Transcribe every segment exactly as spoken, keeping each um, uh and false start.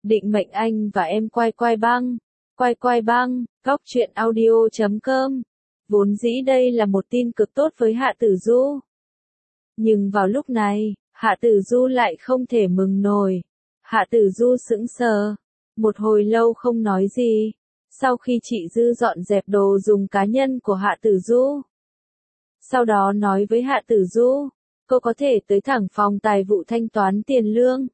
Định mệnh anh và em quay quay băng. Quay quay băng, góc truyện audio chấm com. Vốn dĩ đây là một tin cực tốt với Hạ Tử Du. Nhưng vào lúc này, Hạ Tử Du lại không thể mừng nổi. Hạ Tử Du sững sờ, một hồi lâu không nói gì. Sau khi chị Dư dọn dẹp đồ dùng cá nhân của Hạ Tử Du, sau đó nói với Hạ Tử Du, cô có thể tới thẳng phòng tài vụ thanh toán tiền lương.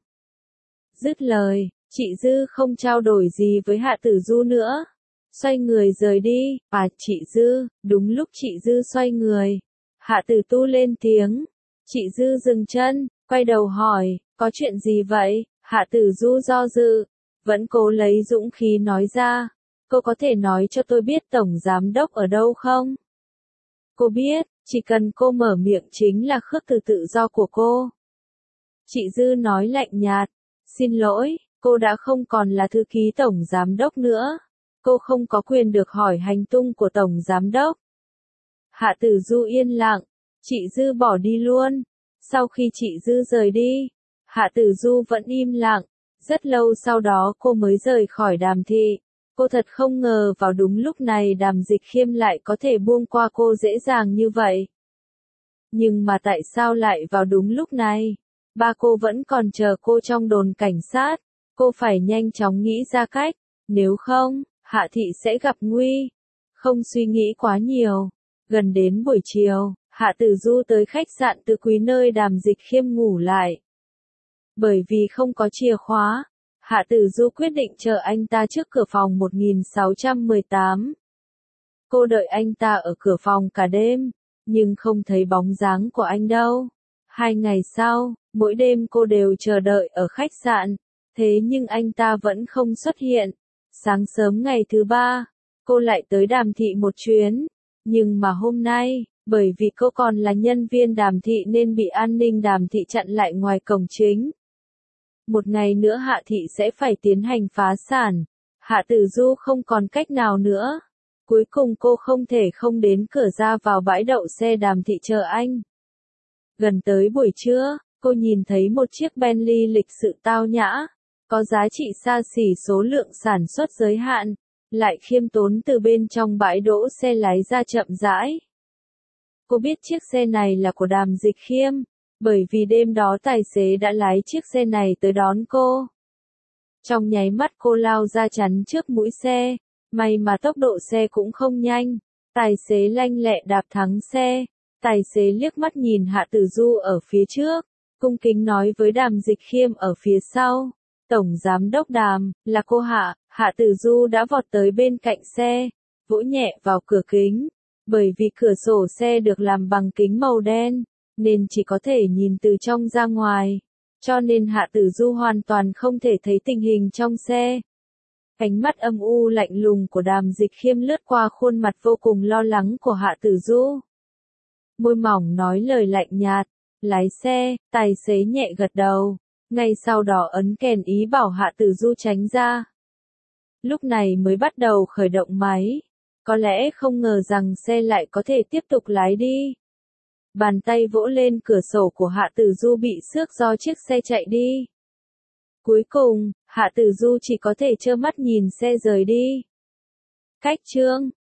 Dứt lời, chị Dư không trao đổi gì với Hạ Tử Du nữa. Xoay người rời đi. À chị Dư, đúng lúc chị Dư xoay người, Hạ Tử Tu lên tiếng. Chị Dư dừng chân, quay đầu hỏi, có chuyện gì vậy? Hạ Tử Du do dự, vẫn cố lấy dũng khí nói ra, cô có thể nói cho tôi biết tổng giám đốc ở đâu không? Cô biết, chỉ cần cô mở miệng chính là khước từ tự do của cô. Chị Dư nói lạnh nhạt, xin lỗi, cô đã không còn là thư ký tổng giám đốc nữa. Cô không có quyền được hỏi hành tung của tổng giám đốc. Hạ Tử Du yên lặng, chị Dư bỏ đi luôn. Sau khi chị Dư rời đi, Hạ Tử Du vẫn im lặng. Rất lâu sau đó cô mới rời khỏi Đàm Thị. Cô thật không ngờ vào đúng lúc này Đàm Dịch Khiêm lại có thể buông qua cô dễ dàng như vậy. Nhưng mà tại sao lại vào đúng lúc này? Ba cô vẫn còn chờ cô trong đồn cảnh sát. Cô phải nhanh chóng nghĩ ra cách, nếu không, Hạ Thị sẽ gặp nguy. Không suy nghĩ quá nhiều. Gần đến buổi chiều, Hạ Tử Du tới khách sạn Tứ Quý nơi Đàm Dịch Khiêm ngủ lại. Bởi vì không có chìa khóa, Hạ Tử Du quyết định chờ anh ta trước cửa phòng một nghìn sáu trăm mười tám. Cô đợi anh ta ở cửa phòng cả đêm, nhưng không thấy bóng dáng của anh đâu. Hai ngày sau, mỗi đêm cô đều chờ đợi ở khách sạn, thế nhưng anh ta vẫn không xuất hiện. Sáng sớm ngày thứ ba, cô lại tới Đàm Thị một chuyến, nhưng mà hôm nay, bởi vì cô còn là nhân viên Đàm Thị nên bị an ninh Đàm Thị chặn lại ngoài cổng chính. Một ngày nữa Hạ Thị sẽ phải tiến hành phá sản. Hạ Tử Du không còn cách nào nữa. Cuối cùng cô không thể không đến cửa ra vào bãi đậu xe Đàm Thị chờ anh. Gần tới buổi trưa, cô nhìn thấy một chiếc Bentley lịch sự tao nhã, có giá trị xa xỉ số lượng sản xuất giới hạn, lại khiêm tốn từ bên trong bãi đỗ xe lái ra chậm rãi. Cô biết chiếc xe này là của Đàm Dịch Khiêm, bởi vì đêm đó tài xế đã lái chiếc xe này tới đón cô. Trong nháy mắt cô lao ra chắn trước mũi xe, may mà tốc độ xe cũng không nhanh, tài xế lanh lẹ đạp thắng xe, tài xế liếc mắt nhìn Hạ Tử Du ở phía trước, cung kính nói với Đàm Dịch Khiêm ở phía sau, Tổng Giám đốc Đàm, là cô Hạ. Hạ Tử Du đã vọt tới bên cạnh xe, vỗ nhẹ vào cửa kính, bởi vì cửa sổ xe được làm bằng kính màu đen, nên chỉ có thể nhìn từ trong ra ngoài, cho nên Hạ Tử Du hoàn toàn không thể thấy tình hình trong xe. Ánh mắt âm u lạnh lùng của Đàm Dịch Khiêm lướt qua khuôn mặt vô cùng lo lắng của Hạ Tử Du. Môi mỏng nói lời lạnh nhạt, lái xe, tài xế nhẹ gật đầu, ngay sau đó ấn kèn ý bảo Hạ Tử Du tránh ra. Lúc này mới bắt đầu khởi động máy, có lẽ không ngờ rằng xe lại có thể tiếp tục lái đi. Bàn tay vỗ lên cửa sổ của Hạ Tử Du bị xước do chiếc xe chạy đi. Cuối cùng, Hạ Tử Du chỉ có thể trơ mắt nhìn xe rời đi. Cách chương